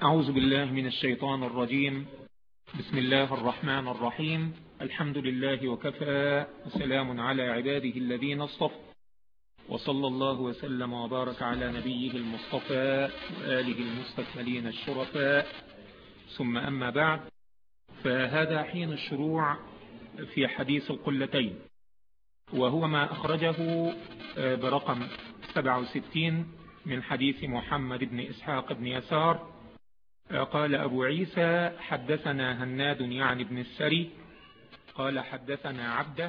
أعوذ بالله من الشيطان الرجيم. بسم الله الرحمن الرحيم. الحمد لله وكفى، وسلام على عباده الذين اصطفى، وصلى الله وسلم وبارك على نبيه المصطفى وآله المستكملين الشرفاء، ثم أما بعد، فهذا حين الشروع في حديث القلتين، وهو ما أخرجه برقم 67 من حديث محمد بن إسحاق بن يسار. قال أبو عيسى: حدثنا هناد يعني ابن السري قال حدثنا عبده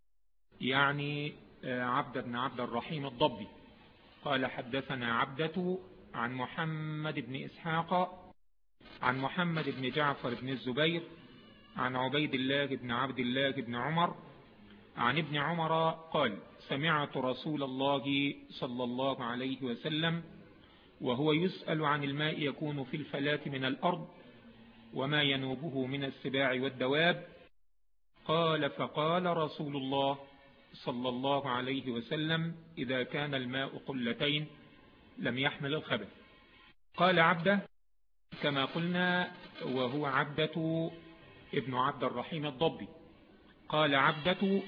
يعني عبد بن عبد الرحيم الضبي قال حدثنا عبدة عن محمد بن إسحاق عن محمد بن جعفر بن الزبير عن عبيد الله بن عبد الله بن عمر عن ابن عمر قال: سمعت رسول الله صلى الله عليه وسلم وهو يسأل عن الماء يكون في الفلاة من الأرض وما ينوبه من السباع والدواب، قال: فقال رسول الله صلى الله عليه وسلم: إذا كان الماء قلتين لم يحمل الخبث. قال عبده كما قلنا، وهو عبدة ابن عبد الرحيم الضبي. قال عبدة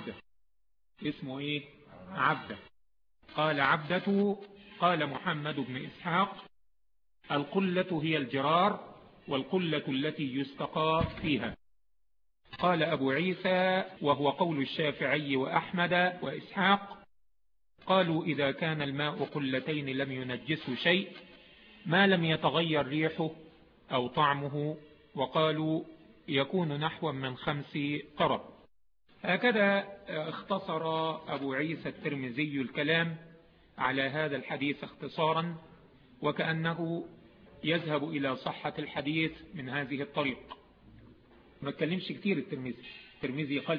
اسمه ايه؟ عبده. قال عبدة قال محمد بن إسحاق: القلة هي الجرار، والقلة التي يستقى فيها. قال أبو عيسى: وهو قول الشافعي وأحمد وإسحاق، قالوا إذا كان الماء قلتين لم ينجسه شيء ما لم يتغير ريحه أو طعمه، وقالوا يكون نحو من 5 قرب. هكذا اختصر أبو عيسى الترمذي الكلام على هذا الحديث اختصارا، وكأنه يذهب إلى صحة الحديث من هذه الطريق. ما اتكلمش كتير الترمذي قال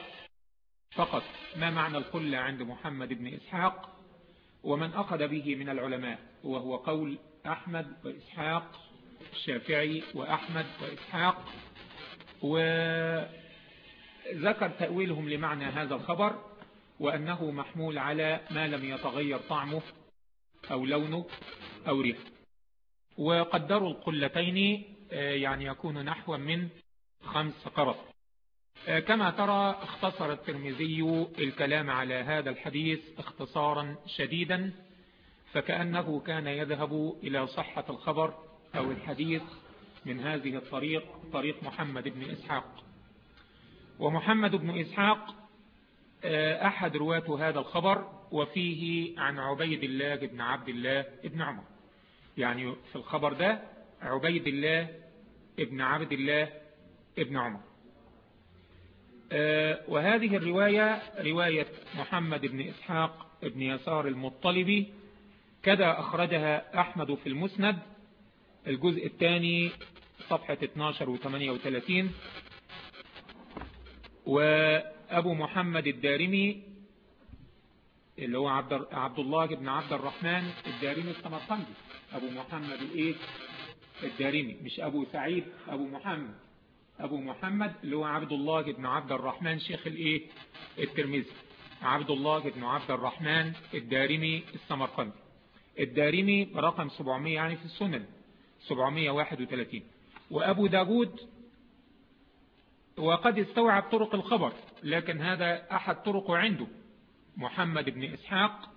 فقط ما معنى القلة عند محمد بن إسحاق ومن أخذ به من العلماء، وهو قول أحمد وإسحاق، الشافعي وأحمد وإسحاق، وذكر تأويلهم لمعنى هذا الخبر، وأنه محمول على ما لم يتغير طعمه أو لونه أو ريحه. وقدروا القلتين يعني يكون نحو من 5 قرب. كما ترى اختصر الترمذي الكلام على هذا الحديث اختصارا شديدا، فكأنه كان يذهب إلى صحة الخبر أو الحديث من هذه الطريق، طريق محمد بن إسحاق. ومحمد بن إسحاق أحد رواة هذا الخبر، وفيه عن عبيد الله بن عبد الله بن عمر. يعني في الخبر ده عبيد الله بن عبد الله بن عمر. وهذه الرواية رواية محمد بن إسحاق بن يسار المطلبي، كذا أخرجها أحمد في المسند الجزء الثاني صفحة 12 و38، وأبو محمد الدارمي اللي هو عبد الله بن عبد الرحمن الدارمي السمرقندي. أبو محمد الدارمي، مش أبو سعيد، أبو محمد اللي هو عبد الله بن عبد الرحمن شيخ الترمذي، عبد الله بن عبد الرحمن الدارمي السمرقندي. الدارمي رقم 700 يعني في السنن 731. وأبو داود وقد استوعب طرق الخبر، لكن هذا أحد طرقه عنده، محمد بن إسحاق،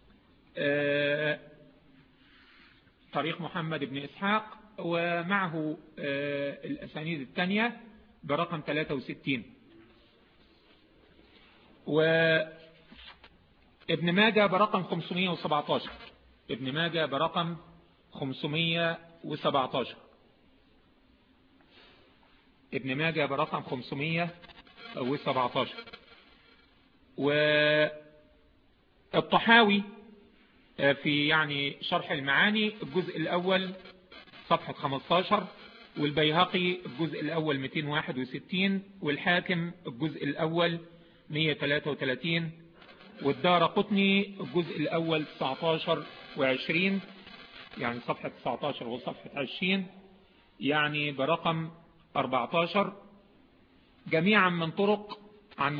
طريق محمد بن إسحاق، ومعه الأسانيد الثانية برقم 63. وابن ماجه برقم 517. ابن ماجه برقم 517. ابن ماجه برقم 517. والطحاوي في يعني شرح المعاني الجزء الأول صفحة 15، والبيهقي الجزء الأول 261، والحاكم الجزء الأول 133، والدارقطني الجزء الأول 19 و20، يعني صفحة 19 وصفحة 20، يعني برقم 14، جميعا من طرق عن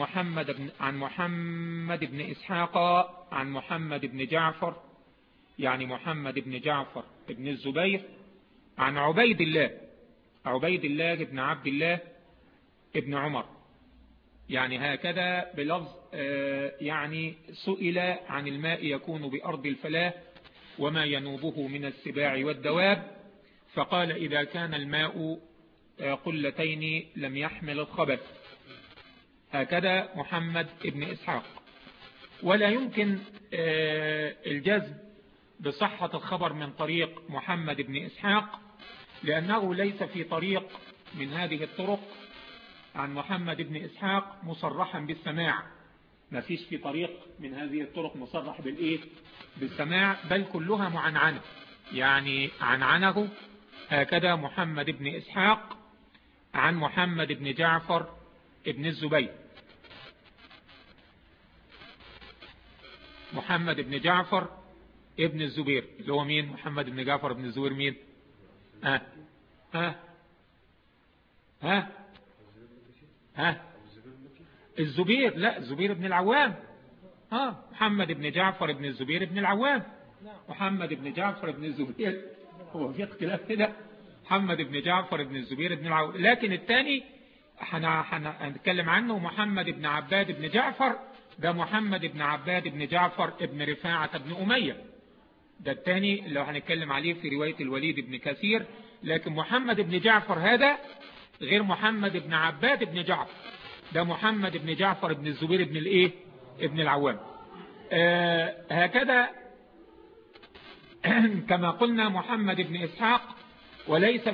محمد بن إسحاق عن محمد بن جعفر، يعني محمد بن جعفر بن الزبير، عن عبيد الله بن عبد الله ابن عمر، يعني هكذا بلفظ يعني سئل عن الماء يكون بأرض الفلاة وما ينوبه من السباع والدواب، فقال إذا كان الماء قلتين لم يحمل الخبث. هكذا محمد ابن إسحاق. ولا يمكن الجزم بصحة الخبر من طريق محمد ابن إسحاق، لأنه ليس في طريق من هذه الطرق عن محمد ابن إسحاق مصرحا بالسماع، ما فيش في طريق من هذه الطرق مصرح بالسماع، بل كلها معنعنة، يعني عنعنه هكذا محمد ابن إسحاق عن محمد ابن جعفر ابن الزبير. محمد ابن جعفر ابن الزبير اللي هو مين؟ محمد ابن جعفر ابن الزبير مين؟ الزبير، لا الزبير ابن العوام. محمد ابن جعفر ابن الزبير ابن العوام. محمد ابن جعفر ابن الزبير هو في اختلاف كده، محمد ابن جعفر ابن الزبير ابن العوام. لكن الثاني هنتكلم عنه محمد ابن عباد ابن جعفر، ده محمد ابن عباد ابن جعفر ابن رفاعة ابن أمية، ده الثاني اللي هنتكلم عليه في رواية الوليد ابن كثير. لكن محمد ابن جعفر هذا غير محمد ابن عباد ابن جعفر، ده محمد ابن جعفر ابن الزبير ابن الايه؟ ابن العوام. هكذا كما قلنا محمد ابن إسحاق، وليس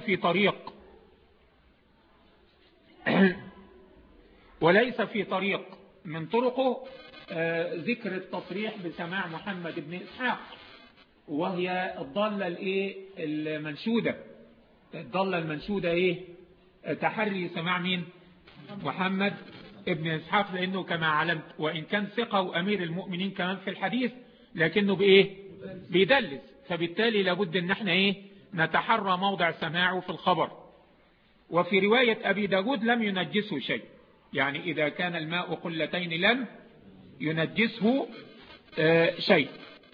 في طريق من طرقه ذكر التصريح بسماع محمد ابن إسحاق، وهي الضالة المنشودة. الضالة المنشودة تحري سماع مين؟ محمد ابن إسحاق، لأنه كما علمت وإن كان ثقة وأمير المؤمنين كمان في الحديث، لكنه بيدلس، فبالتالي لابد ان احنا نتحرى موضع سماعه في الخبر. وفي رواية أبي داود لم ينجسه شيء، يعني إذا كان الماء قلتين لم ينجسه شيء.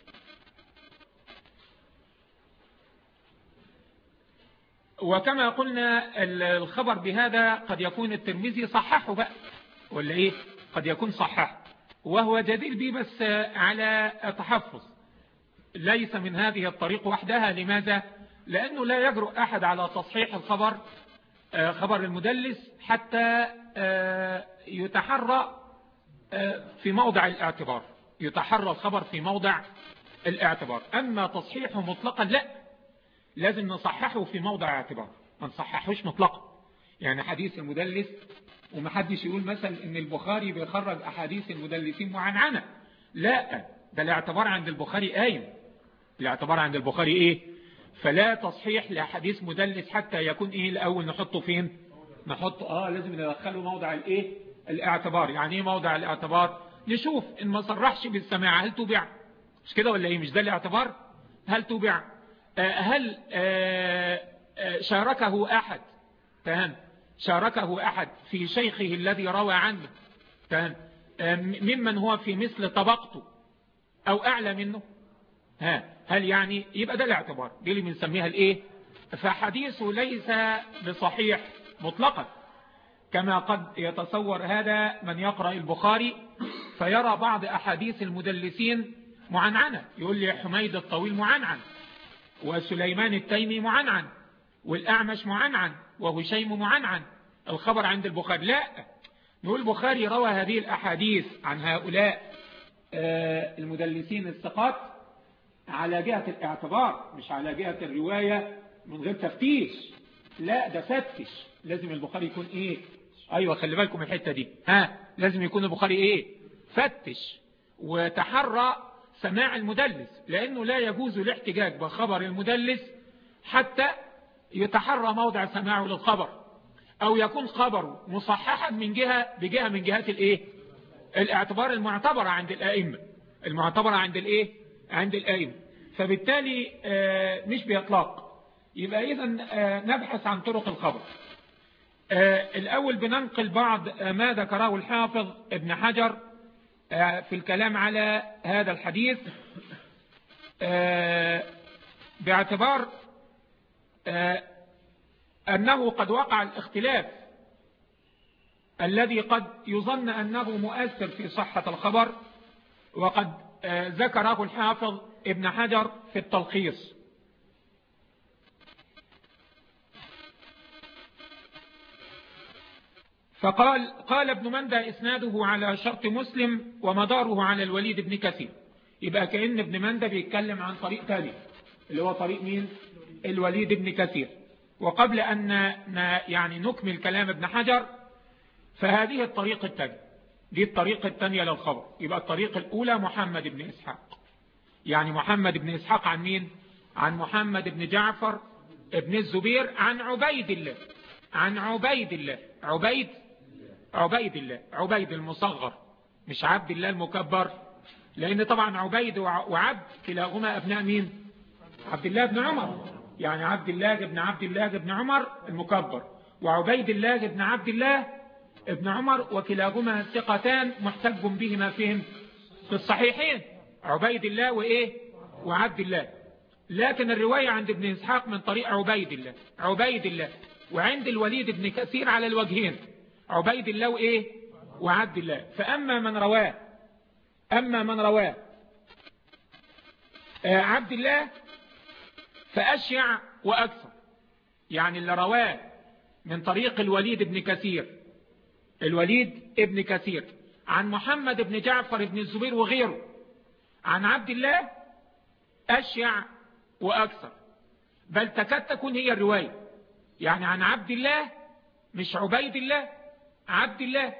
وكما قلنا الخبر بهذا قد يكون الترمذي صححه بقى، ولا قد يكون صححه، وهو جدير به بس على تحفظ، ليس من هذه الطريق وحدها. لماذا؟ لأنه لا يجرؤ أحد على تصحيح الخبر، خبر المدلس، حتى يتحرى في موضع الاعتبار، يتحرى الخبر في موضع الاعتبار. أما تصحيحه مطلقا لا، لازم نصححه في موضع اعتبار، ما نصححوش مطلقا. يعني حديث المدلس، ومحدش يقول مثلا ان البخاري بيخرج احاديث المدلسين معنعنة، لا، ده الاعتبار عند البخاري قايم، الاعتبار عند البخاري فلا تصحيح لحديث مدلس حتى يكون الاول نحطه فين؟ نحطه لازم ندخله موضع الاعتبار. يعني موضع الاعتبار؟ نشوف ان ما صرحش بالسماع هل تبع، مش كده ولا مش ده الاعتبار؟ هل تبع؟ هل شاركه احد؟ تمام، شاركه احد في شيخه الذي روى عنه، تمام، ممن هو في مثل طبقته او اعلى منه؟ هل يعني يبقى ده الاعتبار، دي اللي بنسميها فحديثه ليس بصحيح مطلقا، كما قد يتصور هذا من يقرأ البخاري فيرى بعض احاديث المدلسين معنعنة، يقول لي حميد الطويل معنعن، وسليمان التيمي معنعن، والأعمش معنعن، وهشيم معنعن، الخبر عند البخاري لا، نقول البخاري روى هذه الأحاديث عن هؤلاء المدلسين الثقات على جهة الاعتبار، مش على جهة الرواية من غير تفتيش، لا ده فتش، لازم البخاري يكون ايوه خلي بالكم الحتة دي، لازم يكون البخاري فتش وتحرى سماع المدلس، لأنه لا يجوز الاحتجاج بخبر المدلس حتى يتحرى موضع سماعه للخبر، أو يكون خبره مصححا بجهة من جهات الاعتبار المعتبرة عند الآئمة، المعتبرة عند الآئمة. فبالتالي مش بإطلاق. يبقى إذن نبحث عن طرق الخبر. الأول بننقل بعض ما ذكره الحافظ ابن حجر في الكلام على هذا الحديث، باعتبار أنه قد وقع الاختلاف الذي قد يظن أنه مؤثر في صحة الخبر، وقد ذكره الحافظ ابن حجر في التلخيص. قال ابن مندى إسناده على شرط مسلم ومداره على الوليد بن كثير. يبقى كأن ابن مندى بيتكلم عن طريق ثاني اللي هو طريق مين؟ الوليد بن كثير. وقبل أن يعني نكمل كلام ابن حجر، فهذه الطريقة الثانية، دي الطريقة الثانية للخبر. يبقى الطريقة الأولى محمد بن إسحاق، يعني محمد بن إسحاق عن مين؟ عن محمد بن جعفر ابن الزبير عن عبيد الله، عن عبيد الله، عبيد الله، عبيد المصغر مش عبد الله المكبر، لأن طبعا عبيد وعبد كلاهما أبناء مين؟ عبد الله بن عمر، يعني عبد الله بن عبد الله بن عمر المكبر، وعبيد الله بن عبد الله ابن عمر، وكلاهما ثقتان محتج بهما فيهم في الصحيحين، عبيد الله وإيه؟ وعبد الله. لكن الرواية عند ابن إسحاق من طريق عبيد الله، وعند الوليد بن كثير على الوجهين، عبيد الله وإيه؟ وعبد الله. فأما من رواه عبد الله فأشيع وأكثر، يعني اللي رواه من طريق الوليد بن كثير عن محمد بن جعفر بن الزبير وغيره عن عبد الله أشيع وأكثر، بل تكاد تكون هي الرواية، يعني عن عبد الله مش عبيد الله، عبد الله،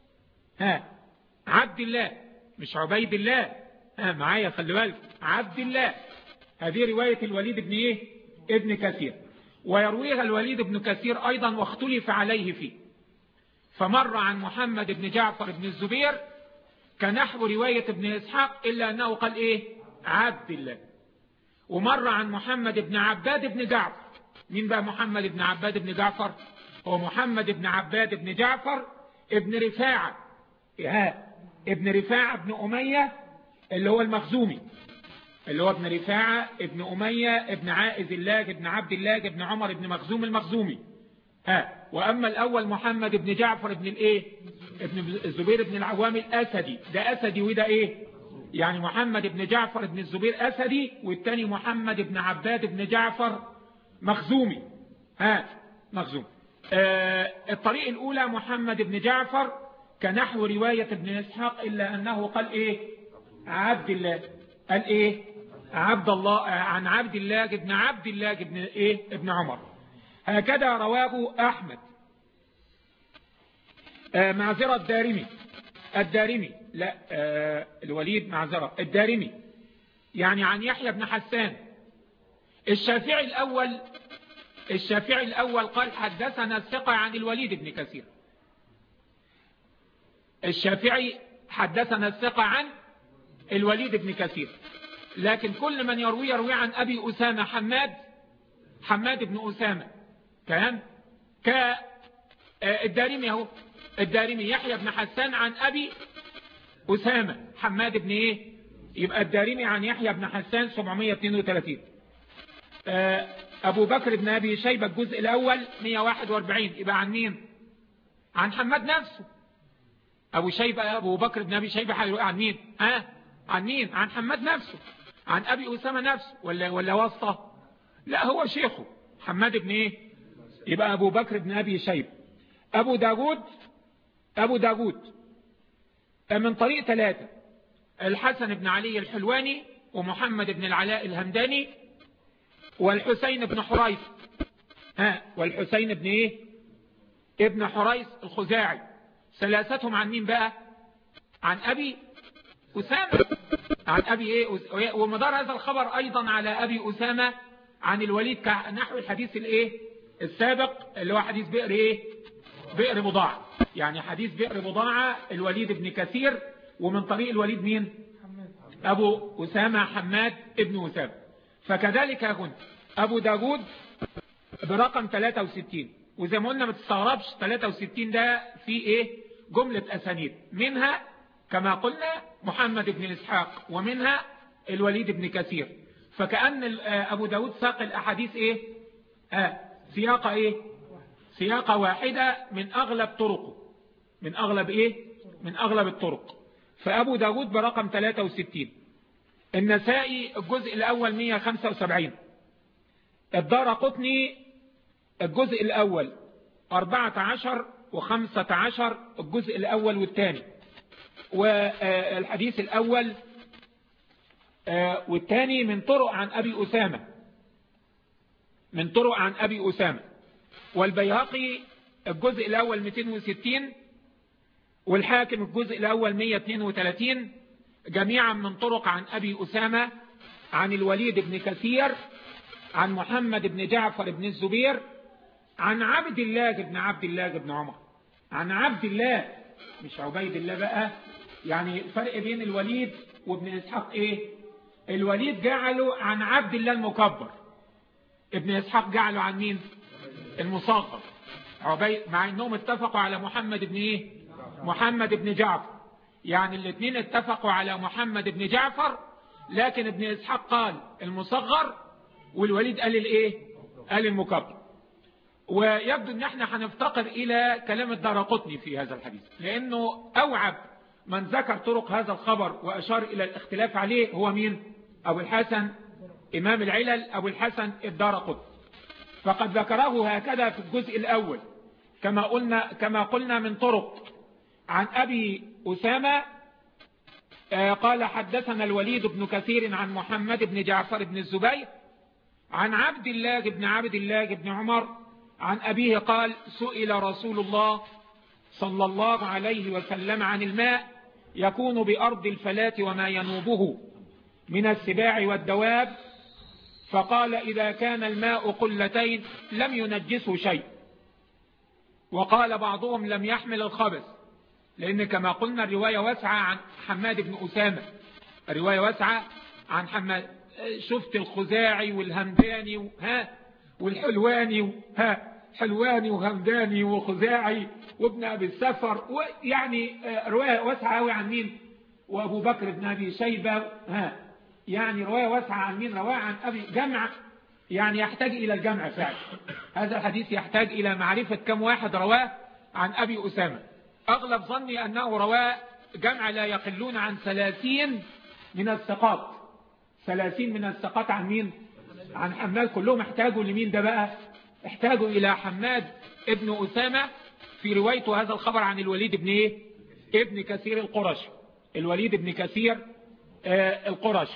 عبد الله مش عبيد الله، معايا خلي بالك، عبد الله. هذه رواية الوليد بن ايه؟ ابن كثير. ويرويها الوليد بن كثير أيضا واختلف عليه فيه، فمر عن محمد بن جعفر بن الزبير كنحو رواية ابن إسحاق، إلا أنه قال إيه؟ عبد الله. ومر عن محمد بن عباد بن جعفر. مين بقى محمد بن عباد بن جعفر؟ هو محمد بن عباد بن جعفر ابن رفاعة، ابن رفاعة ابن أمية اللي هو المخزومي، اللي هو ابن رفاعة ابن أمية ابن عائذ الله ابن عبد الله ابن عمر ابن مخزوم المخزومي. وأما الأول محمد بن جعفر ابن الايه؟ ابن الزبير ابن العوام الأسدي، ده أسدي وده ايه؟ يعني محمد بن جعفر ابن الزبير أسدي، والتاني محمد بن عباد بن جعفر مخزومي. مخزوم. الطريق الأولى محمد بن جعفر كنحو رواية ابن إسحاق، إلا أنه قال إيه؟ عبد الله. قال إيه؟ عبد الله، عن عبد الله ابن عبد الله ابن إيه؟ ابن عمر. هكذا رواه أحمد. معذرة الدارمي لا، الوليد معذرة الدارمي، يعني عن يحيى بن حسان. الشافعي الأول قال حدثنا الثقة عن الوليد بن كثير. الشافعي حدثنا الثقة عن الوليد بن كثير، لكن كل من يروي عن أبي أسامة حماد بن أسامة، كان الدارمي اهو، الدارمي يحيى بن حسان عن أبي أسامة حماد بن إيه؟ يبقى الدارمي عن يحيى بن حسان 732. أبو بكر بن أبي شيبة الجزء الأول 141، يبقى عن مين؟ عن حماد نفسه. أبو بكر بن أبي شيبة عن مين؟ عن مين؟ عن حماد نفسه، عن أبي أسامة نفسه، ولا واسطة؟ لا، هو شيخه حماد بن إيه؟ يبقى أبو بكر بن أبي شيبة. أبو داود من طريق 3، الحسن بن علي الحلواني، ومحمد بن العلاء الهمداني، والحسين بن حريث. والحسين بن ايه؟ ابن حريث الخزاعي. ثلاثتهم عن مين بقى؟ عن أبي أسامة، عن أبي ايه؟ ومدار هذا الخبر أيضا على أبي أسامة عن الوليد نحو الحديث الايه السابق، اللي هو حديث بئر ايه؟ بئر بضاعة. يعني حديث بئر بضاعة الوليد بن كثير، ومن طريق الوليد مين؟ أبو أسامة حماد ابن أسامة. فكذلك هنا أبو داود برقم 63، وزي ما قلنا ما تستغربش 63 ده في ايه؟ جملة أسانيد، منها كما قلنا محمد بن إسحاق، ومنها الوليد بن كثير. فكأن أبو داود ساق الأحاديث ايه؟ سياق ايه؟ سياقة واحدة من أغلب طرقه، من أغلب إيه؟ من أغلب الطرق. فأبو داود برقم 63، النسائي الجزء الأول 175، الدارقطني الجزء الأول 14 و15 الجزء الأول والثاني، والحديث الأول والثاني من طرق عن أبي أسامة، من طرق عن أبي أسامة. والبيهقي الجزء الأول 260، والحاكم الجزء الأول 132، جميعا من طرق عن أبي أسامة عن الوليد بن كثير عن محمد بن جعفر بن الزبير عن عبد الله بن عمر، عن عبد الله مش عبيد الله بقى. يعني الفرق بين الوليد وابن إسحاق إيه؟ الوليد جعله عن عبد الله المكبر، ابن إسحاق جعله عن مين؟ المصغر عبيد، مع انهم اتفقوا على محمد بن ايه؟ محمد بن جعفر. يعني الاثنين اتفقوا على محمد بن جعفر، لكن ابن إسحاق قال المصغر والوليد قال الايه؟ قال المكبر. ويبدو ان احنا هنفتقر الى كلام الدارقطني في هذا الحديث، لانه اوعب من ذكر طرق هذا الخبر واشار الى الاختلاف عليه هو مين؟ ابو الحسن امام العلل ابو الحسن الدارقطني. فقد ذكره هكذا في الجزء الأول كما قلنا من طرق عن أبي أسامة قال حدثنا الوليد بن كثير عن محمد بن جعفر بن الزبير عن عبد الله بن عمر عن أبيه قال سئل رسول الله صلى الله عليه وسلم عن الماء يكون بأرض الفلاة وما ينوبه من السباع والدواب، فقال إذا كان الماء قلتين لم ينجسه شيء. وقال بعضهم لم يحمل الخبث، لأن كما قلنا الرواية واسعة عن حماد بن أسامة، الرواية واسعة عن حماد. شفت الخزاعي والهمداني والحلواني حلواني وهمداني وخزاعي وابن أبي السفر، يعني رواية واسعة قوي عن مين؟ وأبو بكر بن أبي شيبة، يعني رواية واسعة عن مين؟ رواه عن أبي جمع، يعني يحتاج إلى الجمع فعلا. هذا الحديث يحتاج إلى معرفة كم واحد رواه عن أبي أسامة. أغلب ظني أنه رواه جمع لا يقلون عن 30 من الثقات، 30 من الثقات. عن مين؟ عن حماد. كلهم احتاجوا لمين ده بقى؟ احتاجوا إلى حماد ابن أسامة في روايته هذا الخبر عن الوليد بن ايه؟ ابن كثير القرشي، الوليد بن كثير القرشي.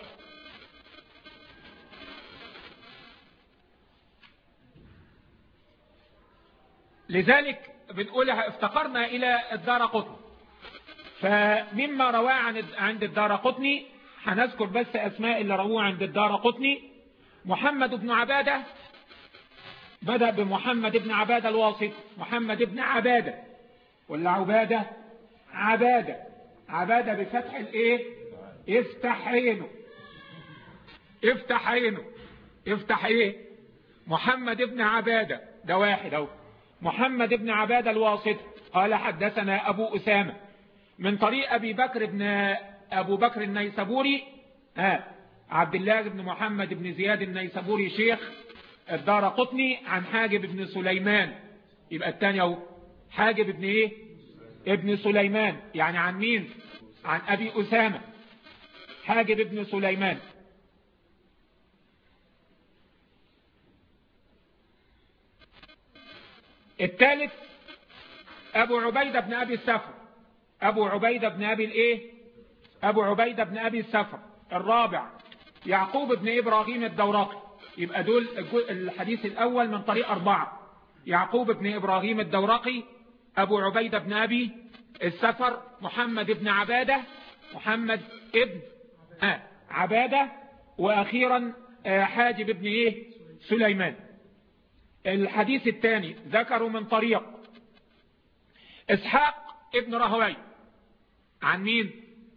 لذلك بنقولها افتقرنا إلى الدارقطني. فمما رواه عند الدارقطني هنذكر بس أسماء اللي رواه عند الدارقطني. محمد بن عبادة، بدأ بمحمد بن عبادة الواسط، محمد بن عبادة ولا عبادة؟ عبادة، عبادة بفتح الايه؟ افتح عينه، افتح عينه، افتح ايه؟ محمد بن عبادة ده واحد اهو. محمد بن عبادة الواسط قال حدثنا أبو أسامة من طريق أبو بكر النيسابوري، عبد الله بن محمد بن زياد النيسابوري شيخ الدارقطني، عن حاجب بن سليمان. يبقى الثاني اهو حاجب بن ايه؟ ابن سليمان. يعني عن مين؟ عن أبي أسامة، حاجب بن سليمان. الثالث أبو عبيدة بن أبي السفر، أبو عبيدة بن أبي الإيه؟ أبو عبيدة بن أبي السفر. الرابع يعقوب بن إبراهيم الدورقي. يبقى دول الحديث الأول من طريق 4، يعقوب بن إبراهيم الدورقي، أبو عبيدة بن أبي السفر، محمد بن عبادة، محمد ابن عبادة، وأخيرا حاجب بن إيه؟ سليمان. الحديث الثاني ذكروا من طريق إسحاق ابن راهويه. عن مين؟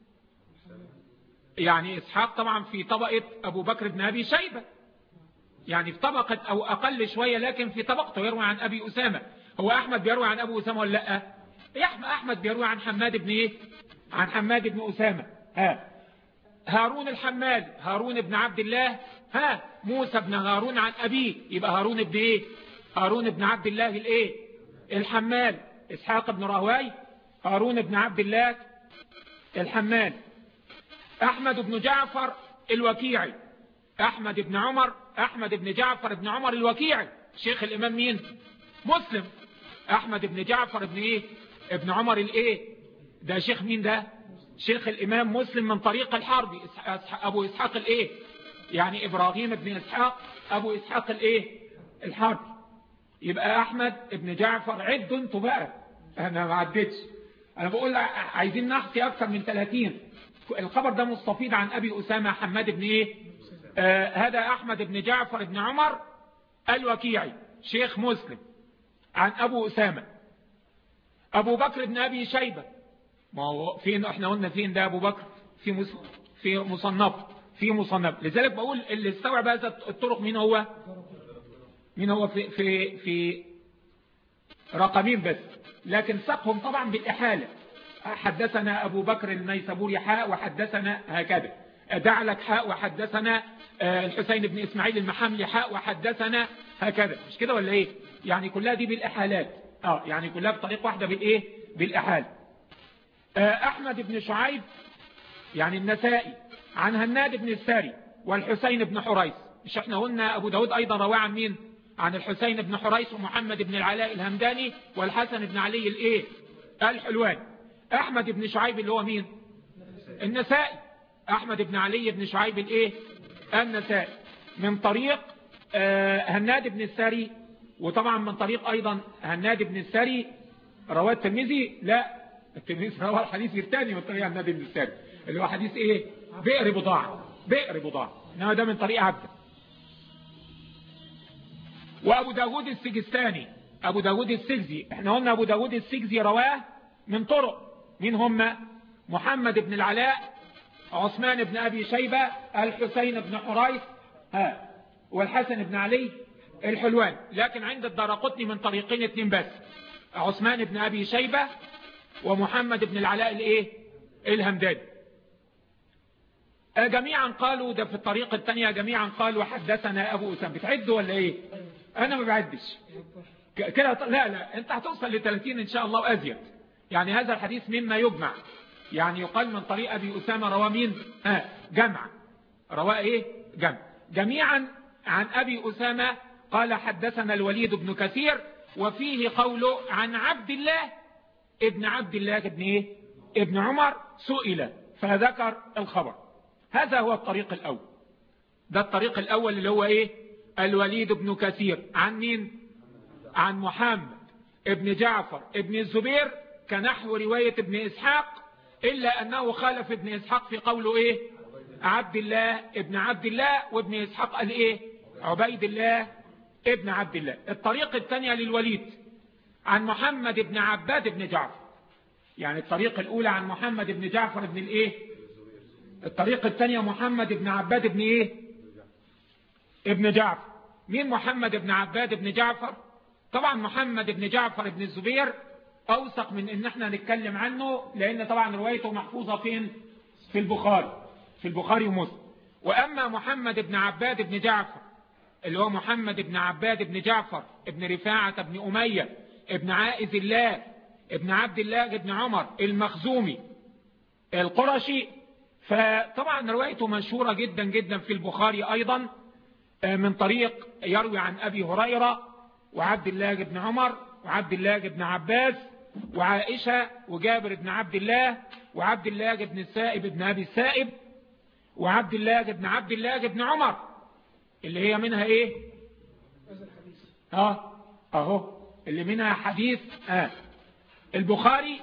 يعني إسحاق طبعا في طبقة أبو بكر بن أبي شيبة، يعني في طبقة أو أقل شوية، لكن في طبقته يروي عن أبي أسامة. هو أحمد بيروي عن أبو أسامة ولا لأ؟ أحمد بيروي عن حماد بن إيه؟ عن حماد بن أسامة. هارون الحمال، هارون بن عبد الله، موسى بن هارون عن أبيه، يبقى هارون بن إيه؟ هارون بن عبد الله الإيه؟ الحمال إسحاق بن راهوي، هارون بن عبد الله الحمال، أحمد بن جعفر الوكيعي، أحمد بن عمر، أحمد بن جعفر بن عمر الوكيعي شيخ الإمام مين؟ مسلم. أحمد بن جعفر بن إيه؟ ابن عمر الإيه؟ ده شيخ مين ده؟ شيخ الإمام مسلم من طريق الحربي، أبو إسحاق الإيه؟ يعني إبراهيم بن إسحاق أبو إسحاق الإيه؟ الحربي. يبقى أحمد بن جعفر، عدوا انتوا بقى، أنا ما عدتش، أنا بقول عايزين نحصي أكثر من 30. الخبر ده مستفيض عن أبي أسامة حماد بن إيه؟ هذا أحمد بن جعفر بن عمر الوكيعي شيخ مسلم عن أبو أسامة. أبو بكر بن أبي شيبة، ما هو فين احنا قلنا فين ده أبو بكر؟ في مصنف. لذلك بقول اللي استوعب هذا الطرق مين هو في رقمين بس، لكن سقهم طبعا بالإحالة. حدثنا أبو بكر النيسابوري حاء وحدثنا هكذا، دعلك حاء وحدثنا الحسين بن إسماعيل المحملي حاء وحدثنا هكذا، مش كده ولا ايه؟ يعني كلها دي بالإحالات، يعني كلها بطريقة واحدة بالايه؟ بالإحالة. أحمد بن شعيب يعني النسائي عن هناد بن الساري والحسين بن حريث، مش احنا قلنا أبو داود أيضا رواه عن مين؟ عن الحسين بن حريث ومحمد بن العلاء الهمداني والحسن بن علي الايه؟ الحلواني. أحمد بن شعيب اللي هو مين؟ النسائي، أحمد بن علي بن شعيب الايه؟ النسائي، من طريق هناد بن الساري، وطبعا من طريق أيضا هناد بن الساري رواه الترمذي، لا الترمذي رواه الحديث الثاني من طريق هناد بن الساري اللي هو حديث ايه؟ بئر بضاعة، انما ده من طريق عبده. وأبو داود السجستاني، أبو داود السجزي، احنا قلنا أبو داود السجزي رواه من طرق، مين هم؟ محمد بن العلاء، عثمان بن أبي شيبة، الحسين بن حريث والحسن بن علي الحلوان. لكن عند الدارقطني من طريقين اثنين بس، عثمان بن أبي شيبة ومحمد بن العلاء الايه؟ الهمداني. جميعا قالوا، ده في الطريقة الثانية جميعا قالوا حدثنا أبو أسامة. بتعدوا ولا ايه؟ أنا ما بعدش كده، لا انت هتوصل ل30 إن شاء الله وأزيد. يعني هذا الحديث مما يجمع، يعني يقال من طريق أبي أسامة رواه مين؟ جمع، رواه ايه؟ جميعا عن أبي أسامة قال حدثنا الوليد بن كثير، وفيه قوله عن عبد الله ابن ايه؟ ابن عمر سئل فذكر الخبر. هذا هو الطريق الأول، ده الطريق الأول اللي هو ايه؟ الوليد بن كثير عن مين؟ عن محمد ابن جعفر ابن الزبير، كنحو رواية ابن إسحاق، إلا أنه خالف ابن إسحاق في قوله ايه؟ عبد الله ابن عبد الله، وابن إسحاق قال ايه؟ عبيد الله ابن عبد الله. الطريق الثانية للوليد عن محمد ابن عباد ابن جعفر، يعني الطريق الأولى عن محمد ابن جعفر ابن الايه؟ الطريق الثانية محمد ابن عباد ابن ايه؟ ابن جعفر. مين محمد ابن عباد ابن جعفر؟ طبعا محمد ابن جعفر ابن الزبير أوثق من ان احنا نتكلم عنه، لأن طبعا روايته محفوظة فين؟ في البخاري ومسلم. وأما محمد ابن عباد ابن جعفر اللي هو محمد ابن عباد ابن جعفر ابن رفاعة ابن أمية ابن عائذ الله ابن عبد الله ابن عمر المخزومي القرشي، فطبعا روايته مشهورة جدا جدا في البخاري أيضا، من طريق يروي عن أبي هريرة وعبد الله بن عمر وعبد الله بن عباس وعائشة وجابر بن عبد الله وعبد الله بن السائب بن أبي السائب وعبد الله بن عبد الله بن عمر، اللي هي منها ايه؟ اهو اللي منها حديث البخاري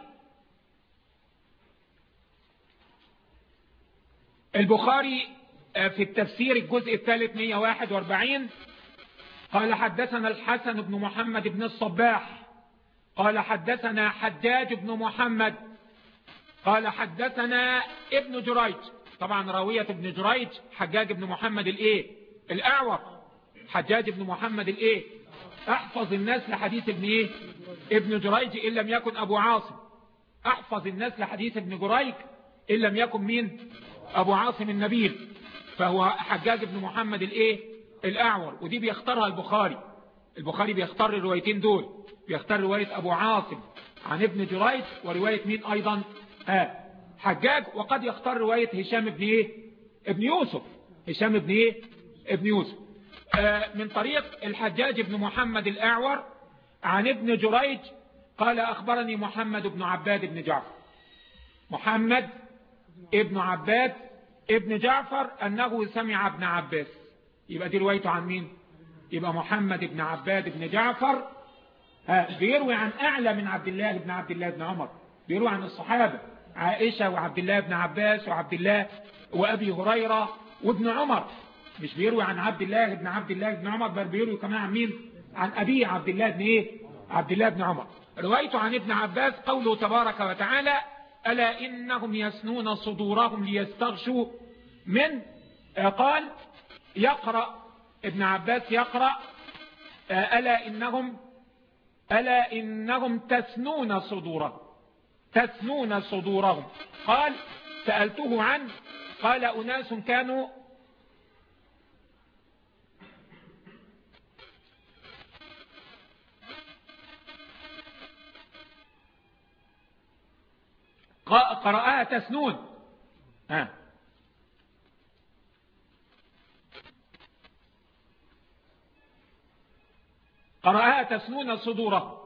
في التفسير الجزء الثالث 141 قال حدثنا الحسن بن محمد بن الصباح قال حدثنا حجاج بن محمد قال حدثنا ابن جريج. طبعا راوية ابن جريج حجاج بن محمد الايه؟ الأعور، حجاج بن محمد الايه؟ احفظ الناس لحديث ابن ايه؟ ابن جريج إن لم يكن أبو عاصم. احفظ الناس لحديث ابن جريج إن لم يكن مين؟ أبو عاصم النبيل، فهو حجاج بن محمد الايه؟ الأعور. ودي بيختارها البخاري بيختار الروايتين دول، بيختار رواية أبو عاصم عن ابن جريج ورواية مين أيضا حجاج، وقد يختار رواية هشام ابن ابن يوسف، هشام ابن ابن يوسف. من طريق الحجاج بن محمد الأعور عن ابن جريج قال أخبرني محمد بن عباد بن جعفر، محمد ابن عباد ابن جعفر أنه سمع ابن عباس. يبقى دي روايته عن مين؟ يبقى محمد بن عباد بن جعفر بيروي عن أعلى من عبد الله بن عمر، بيروي عن الصحابة عائشة وعبد الله بن عباس وعبد الله وأبي هريرة وابن عمر، مش بيروي عن عبد الله بن عمر، بل بيروي كمان عن مين؟ عن أبي عبد الله بن عبد الله بن عمر. روايته عن ابن عباس قوله تبارك وتعالى ألا إنهم يسنون صدورهم ليستغشوا من، قال يقرأ ابن عباس يقرأ ألا إنهم تسنون صدورهم. قال سألته عنه قال أناس كانوا قرأها تسنون قرأها تسنون صدوره.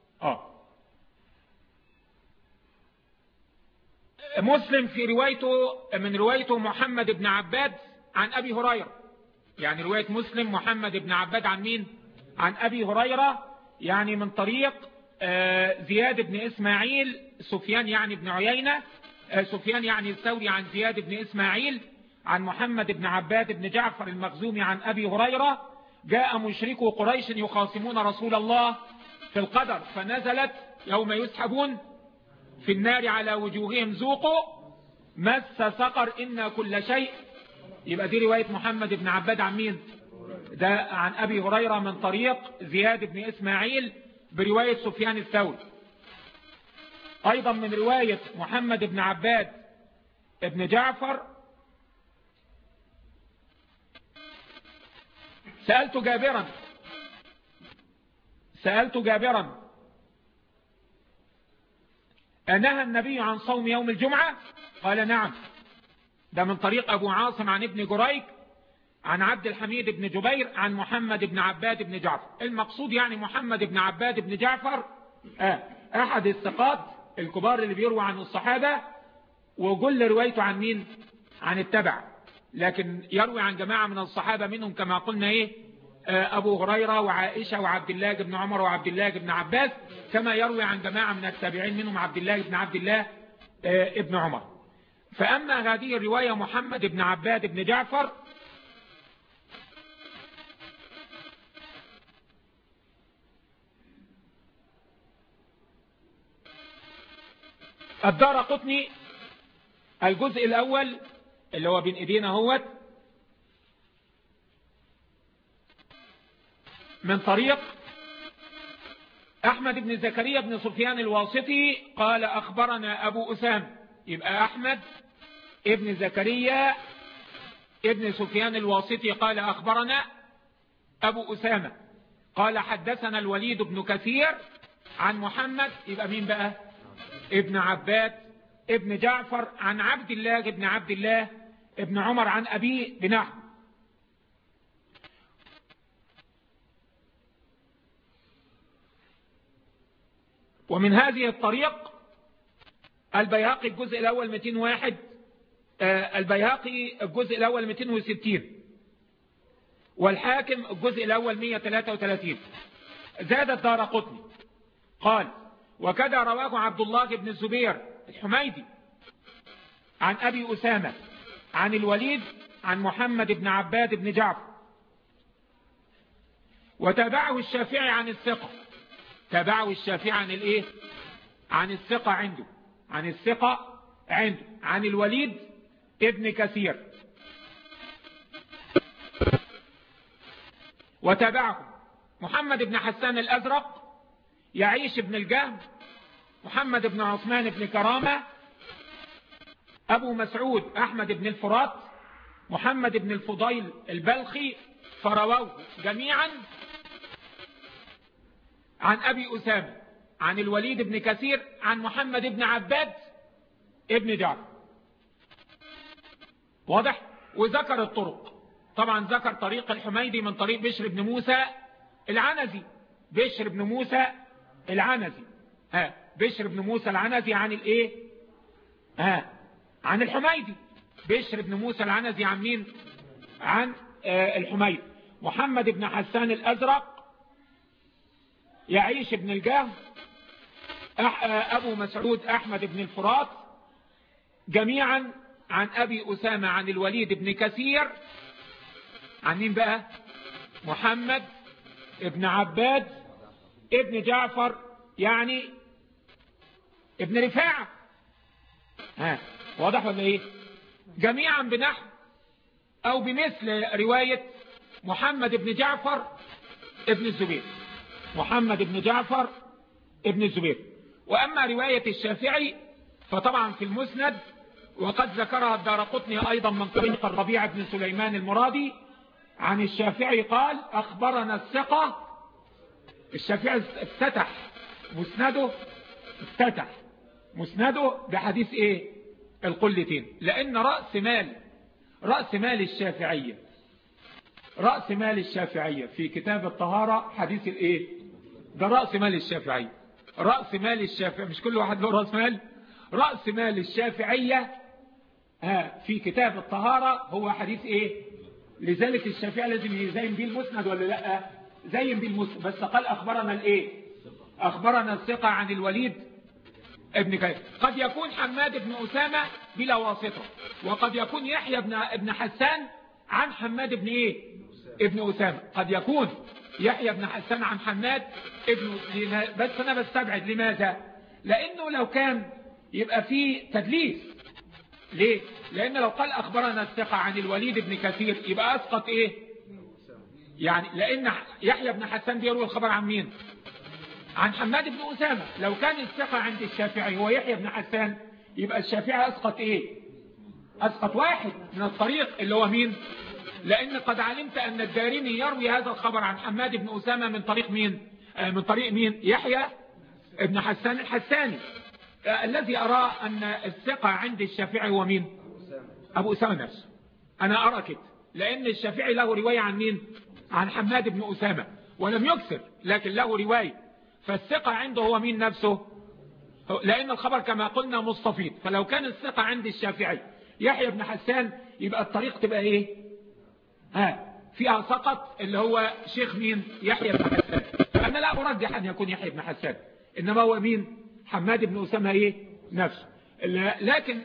مسلم في روايته محمد بن عباد عن أبي هريرة، يعني رواية مسلم محمد بن عباد عن مين؟ عن أبي هريرة، يعني من طريق زياد بن إسماعيل سفيان يعني بن عيينة، سفيان يعني الثوري عن زياد بن إسماعيل عن محمد بن عباد بن جعفر المخزومي عن أبي هريرة جاء مشركو قريش يخاصمون رسول الله في القدر فنزلت يوم يسحبون في النار على وجوههم ذوقوا مس سقر إن كل شيء. يبقى دي رواية محمد بن عباد عن مين؟ ده عن أبي هريرة من طريق زياد بن إسماعيل برواية سفيان الثوري. أيضا من رواية محمد بن عباد بن جعفر سألت جابرا أنهى النبي عن صوم يوم الجمعة؟ قال نعم. ده من طريق أبو عاصم عن ابن جريج عن عبد الحميد بن جبير عن محمد بن عباد بن جعفر. المقصود يعني محمد بن عباد بن جعفر أحد الثقات الكبار اللي بيروى عن الصحابة، وكل روايته عن مين؟ عن التبع، لكن يروي عن جماعة من الصحابة منهم كما قلنا أبو هريرة وعائشة وعبد الله بن عمر وعبد الله بن عباس، كما يروي عن جماعة من التابعين منهم عبد الله بن عبد الله ابن عمر. فأما هذه الرواية محمد بن عباد بن جعفر الدارقطني الجزء الأول اللي هو بين ايدينا هوت من طريق أحمد بن زكريا بن سفيان الواسطي قال أخبرنا أبو أسامة. يبقى أحمد ابن زكريا ابن سفيان الواسطي قال أخبرنا أبو أسامة قال حدثنا الوليد بن كثير عن محمد، يبقى مين بقى؟ ابن عباد ابن جعفر عن عبد الله ابن عبد الله ابن عمر عن أبيه بنحو. ومن هذه الطريق البيهقي الجزء الأول 201 البيهقي الجزء الأول 260 والحاكم الجزء الأول 133. زاد الدارقطني قال وكذا رواه عبد الله بن الزبير الحميدي عن أبي أسامة عن الوليد عن محمد بن عباد بن جعفر. وتابعه الشافعي عن الثقة، تابعه الشافعي عن الايه؟ عن الثقة عنده، عن الثقة عنده عن الوليد ابن كثير. وتابعه محمد بن حسان الأزرق، يعيش بن الجهم، محمد بن عثمان بن كرامة، أبو مسعود أحمد بن الفرات، محمد بن الفضيل البلخي، فرووه جميعا عن أبي أسامة عن الوليد بن كثير عن محمد بن عباد ابن جعفر. واضح؟ وذكر الطرق، طبعا ذكر طريق الحميدي من طريق بشر بن موسى العنزي. بشر بن موسى العنزي، بشر بن موسى العنزي عن الايه؟ عن الحميدي. بشر بن موسى العنزي عن مين؟ عن الحميدي. محمد بن حسان الأزرق، يعيش بن الجهم، أبو مسعود أحمد بن الفرات، جميعا عن أبي أسامة عن الوليد بن كثير عن مين بقى؟ محمد ابن عباد ابن جعفر، يعني ابن رفاعة. واضح ولا ايه؟ جميعا بنحو او بمثل رواية محمد بن جعفر ابن الزبير. محمد بن جعفر ابن الزبير. واما رواية الشافعي فطبعا في المسند، وقد ذكرها الدارقطني ايضا من طريق الربيع بن سليمان المرادي عن الشافعي قال اخبرنا الثقة. الشافعي افتتح مسنده بحديث ايه؟ القلتين، لان رأس مال الشافعية في كتاب الطهارة حديث الايه؟ ده رأس مال الشافعية. رأس مال الشافعية، مش كل واحد له رأس مال. رأس مال الشافعية في كتاب الطهارة هو حديث ايه؟ لذلك الشافعي لازم يزين بيه المسند ولا لا؟ زين بيه المسند، بس قال اخبرنا الايه؟ اخبرنا الثقة عن الوليد ابن كثير. قد يكون حماد بن أسامة بلا واسطة، وقد يكون يحيى ابن حسان عن حماد بن ايه؟ ابن أسامة. قد يكون يحيى بن حسان عن حماد ابن، بس انا بستبعد. لماذا؟ لانه لو كان يبقى فيه تدليس. ليه؟ لان لو قال اخبرنا الثقة عن الوليد بن كثير يبقى اسقط ايه؟ يعني لان يحيى بن حسان بيروي الخبر عن مين؟ عن حماد بن أسامة. لو كان الثقة عند الشافعي هو يحيى بن حسان يبقى الشافعي اسقط ايه؟ اسقط واحد من الطريق اللي هو مين؟ لان قد علمت ان الدارمي يروي هذا الخبر عن حماد بن أسامة من طريق مين؟ من طريق مين؟ يحيى ابن حسان الحساني. الذي أرى أن الثقة عند الشافعي هو مين؟ أبو أسامة نفسه. أنا أرى كده، لأن الشافعي له رواية عن مين؟ عن حماد بن أسامة، ولم يكثر لكن له رواية. فالثقة عنده هو مين نفسه؟ لأن الخبر كما قلنا مستفيض. فلو كان الثقة عند الشافعي يحيى بن حسان يبقى الطريق تبقى إيه؟ فيها سقط، اللي هو شيخ مين؟ يحيى بن حسان. فأنا لا أرجح أن يكون يحيى بن حسان، إنما هو مين؟ حماد بن أسامة إيه؟ نفسه. لكن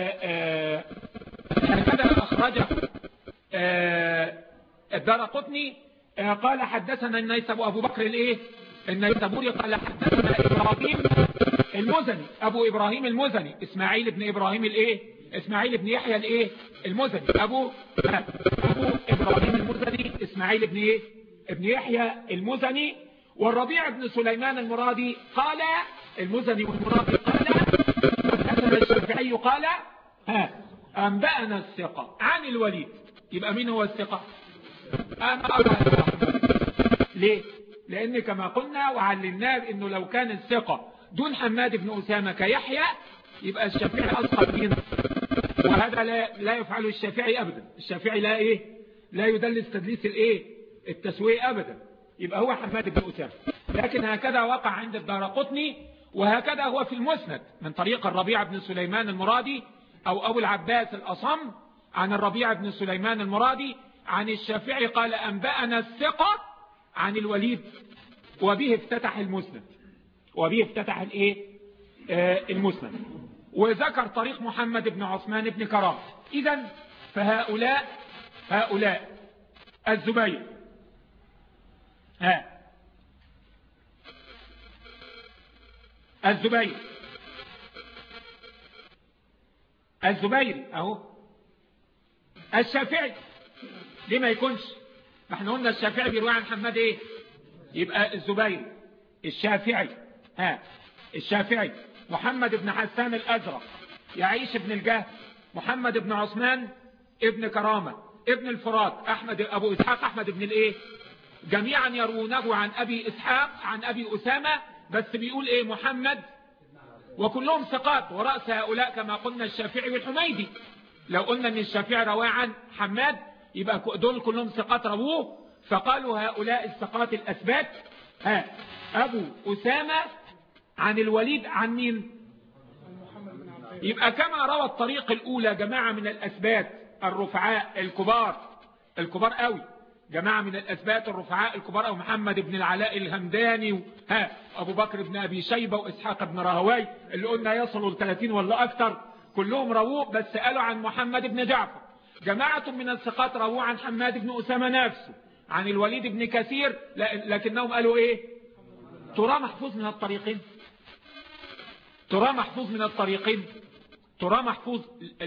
هكذا أخرجه الدارقطني قال حدثنا النيسابوري أبو بكر الإيه؟ النيسابوري قال حدثنا إبراهيم المزني، أبو إبراهيم المزني، إسماعيل بن إبراهيم الإيه؟ إسماعيل بن يحيى الإيه؟ المزني. أبو إبراهيم المزني إسماعيل بن إيه؟ ابن يحيى المزني. والربيع بن سليمان المرادي قال، المزني والمرادي قال حدثنا الشافعي قال أنبأنا الثقة عن الوليد. يبقى مين هو الثقة؟ ليه؟ لأن كما قلنا وعلمناه إنه لو كان الثقة دون حماد بن أسامة كيحيى يبقى الشافعي أسقط مين؟ وهذا لا يفعله الشافعي أبدا. الشافعي لا يدلس تدليس التسوية أبدا. يبقى هو حماد بن أسامة. لكن هكذا وقع عند الدارقطني، وهكذا هو في المسند من طريق الربيع بن سليمان المرادي أو أبو العباس الأصم عن الربيع بن سليمان المرادي عن الشافعي قال أنبأنا الثقة عن الوليد، وبه افتتح المسند. المسند. وذكر طريق محمد بن عثمان بن كرام. إذن فهؤلاء الزبير الزبيري اهو. الشافعي ليه ما يكونش؟ ما احنا قلنا الشافعي بيروي عن حماد يبقى الزبيري. الشافعي محمد بن حسان الأزرق، يعيش بن الجهم، محمد بن عثمان ابن كرامة ابن الفرات، أبو إسحاق أحمد بن جميعا يروونه عن أبي إسحاق عن أبي أسامة، بس بيقول إيه؟ محمد، وكلهم ثقات. ورأس هؤلاء كما قلنا الشافعي والحميدي. لو قلنا أن الشافعي رواه عن حماد يبقى دول كلهم ثقات رووه، فقالوا هؤلاء الثقات الأثبات. أبو أسامة عن الوليد عن مين؟ يبقى كما روى الطريق الأولى جماعة من الأثبات الرفعاء الكبار قوي، جماعة من الأثبات الرفعاء الكبار، أو محمد بن العلاء الهمداني أبو بكر بن أبي شيبة وإسحاق بن راهوي اللي قلنا يصلوا ل30 ولا أكثر، كلهم رووه، بس قالوا عن محمد بن جعفر. جماعة من الثقات رووه عن حماد بن أسامة نفسه عن الوليد بن كثير، لكنهم قالوا إيه؟ ترى محفوظ من الطريقين، ترى محفوظ من الطريقين، ترى محفوظ،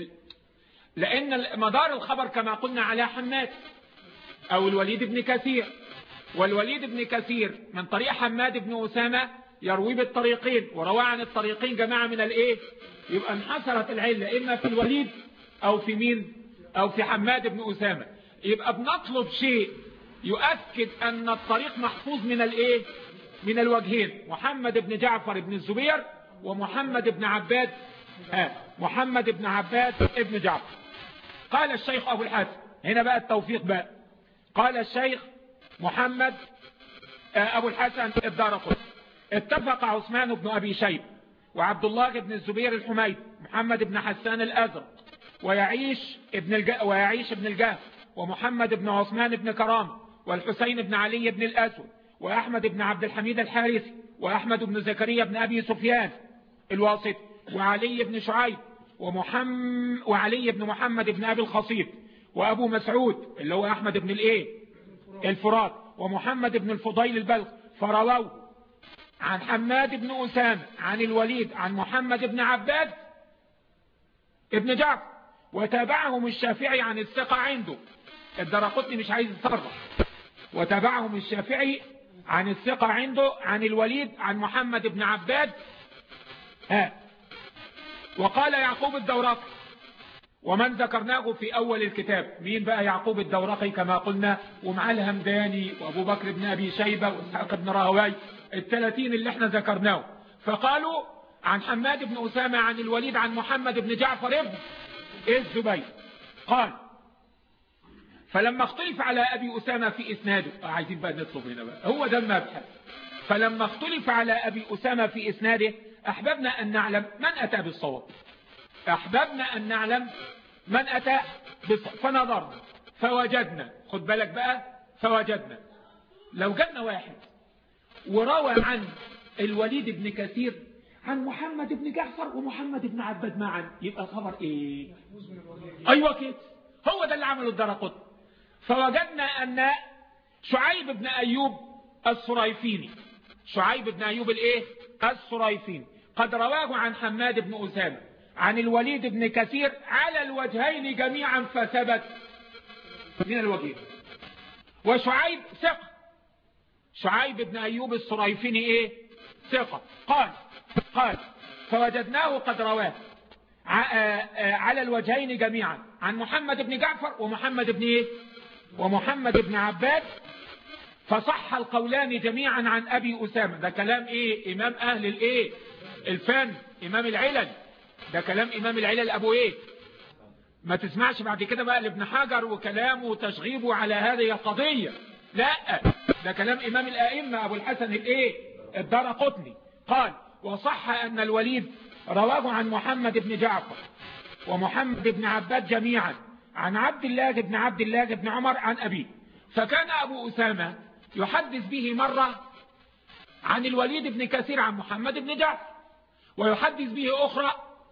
لأن مدار الخبر كما قلنا على حماد أو الوليد بن كثير، والوليد بن كثير من طريق حماد بن أسامة يروي بالطريقين، وروى عن الطريقين جماعة من الإيه؟ يبقى انحصرت العلة إما في الوليد أو في مين؟ أو في حماد بن أسامة. يبقى بنطلب شيء يؤكد أن الطريق محفوظ من الإيه؟ من الوجهين، محمد بن جعفر بن الزبير ومحمد بن عباد محمد بن عباد ابن جعفر. قال الشيخ أبو الحسن، هنا بقى التوفيق بقى، قال الشيخ محمد أبو الحسن الدارقطني: اتفق عثمان بن أبي شيبة وعبد الله بن الزبير الحميد محمد بن حسان الأزرق ويعيش ابن الجهم ومحمد بن عثمان بن كرام والحسين بن علي بن الأسود وأحمد بن عبد الحميد الحارثي وأحمد بن زكريا بن أبي سفيان الواسطي وعلي بن شعيب وعلي بن محمد بن أبي الخصيب وأبو مسعود اللي هو أحمد بن الفرات ومحمد بن الفضيل البلخ، فرووا عن حماد بن أسامة عن الوليد عن محمد بن عباد ابن جعفر، وتابعهم الشافعي عن الثقة عنده. الدارقطني مش عايز يصرح. وتابعهم الشافعي عن الثقة عنده عن الوليد عن محمد بن عباد. وقال يعقوب الدورقي ومن ذكرناه في أول الكتاب. مين بقى يعقوب الدورقي؟ كما قلنا ومعاه الهمداني وأبو بكر بن أبي شيبة وإسحاق بن راهوي، 30 اللي احنا ذكرناه. فقالوا عن حماد بن أسامة عن الوليد عن محمد بن جعفر ابن الزبير. قال فلما اختلف على أبي أسامة في إسناده، عايزين بقى نطلب هنا بقى، هو ده المبحث. فلما اختلف على أبي أسامة في إسناده أحببنا أن نعلم من أتى بالصواب، أحببنا أن نعلم من أتى فنظرنا فوجدنا، خد بالك بقى، فوجدنا لو جدنا واحد وروى عن الوليد بن كثير عن محمد بن جعفر ومحمد بن عباد معا، يبقى خبر ايه؟ ايوه كده، هو ده اللي عمله الدارقطني. فوجدنا ان شعيب بن ايوب السريفيني، شعيب بن ايوب الايه؟ السريفيني، قد رواه عن حماد بن أسامة عن الوليد بن كثير على الوجهين جميعا فثبت من الوجهين. وشعيب ثقة، شعيب بن أيوب السريفيني ايه؟ ثقة. قال فوجدناه قد رواه على الوجهين جميعا عن محمد بن جعفر ومحمد بن ايه؟ ومحمد بن عباد، فصح القولان جميعا عن أبي أسامة. ده كلام ايه؟ امام اهل الايه؟ الفن، امام العلل، ده كلام امام العلل ابو ايه؟ ما تسمعش بعد كده بقى لابن حجر وكلامه وتشغيبه على هذه القضية، لا، ده كلام امام الائمة ابو الحسن الايه؟ الدارقطني. قال وصح ان الوليد رواه عن محمد بن جعفر ومحمد بن عباد جميعا عن عبد الله بن عمر عن أبيه. فكان أبو أسامة يحدث به مرة عن الوليد بن كثير عن محمد بن جعفر، ويحدث به أخرى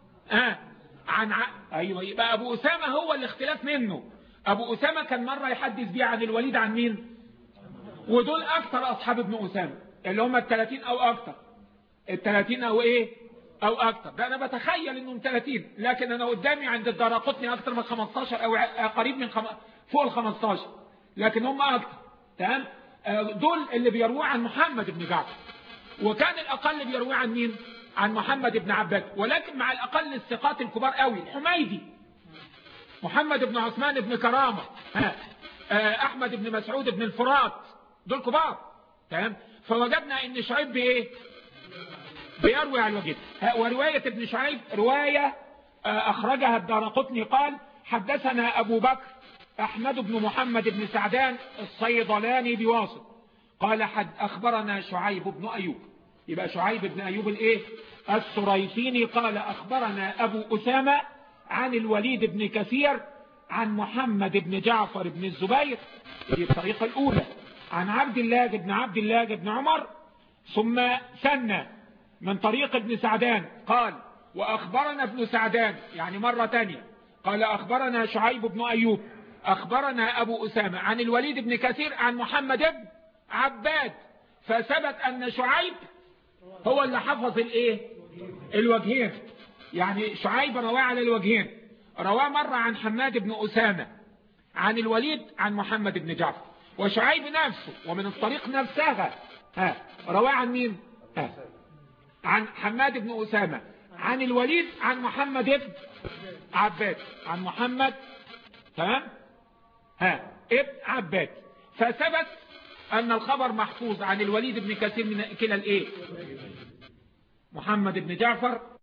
أيوة، يبقى أبو أسامة هو الاختلاف منه. أبو أسامة كان مرة يحدث به عن الوليد عن مين؟ ودول أكثر أصحاب ابن أسامة اللي هم 30 أو أكثر، 30 أو إيه؟ أو أكثر. ده أنا بتخيل إنهم 30، لكن أنا قدامي عند الدارقطني أكثر من 15 أو قريب من فوق 15، لكن هم أكثر. تمام؟ دول اللي بيرووا عن محمد بن جعفر، وكان الأقل بيروي عن مين؟ عن محمد بن عباد، ولكن مع الأقل الثقات الكبار قوي: الحميدي، محمد بن عثمان بن كرامة، أحمد بن مسعود بن الفرات، دول كبار. تمام. فوجدنا ان شعيب بايه؟ بيروي عن الوجهين. ورواية ابن شعيب رواية اخرجها الدارقطني قال حدثنا ابو بكر احمد بن محمد بن سعدان الصيدلاني بواسط قال اخبرنا شعيب بن ايوب. يبقى شعيب بن ايوب الايه؟ السريفيني قال اخبرنا ابو اسامة عن الوليد بن كثير عن محمد بن جعفر بن الزبير، دي الطريقة الاولى، عن عبد الله بن عمر، ثم سنة من طريق ابن سعدان قال واخبرنا ابن سعدان، يعني مرة تانية قال اخبرنا شعيب بن ايوب اخبرنا ابو اسامة عن الوليد بن كثير عن محمد بن عباد. فثبت ان شعيب هو اللي حفظ الايه؟ الوجهين. يعني شعيب رواه على الوجهين، رواه مرة عن حماد بن اسامة عن الوليد عن محمد بن جعفر، وشعيب نفسه ومن الطريق نفسها رواه عن مين؟ عن حماد بن اسامة عن الوليد عن محمد بن عباد، عن محمد تمام ابن عباد. فثبت ان الخبر محفوظ عن الوليد بن كثير من كلا الايه؟ محمد بن جعفر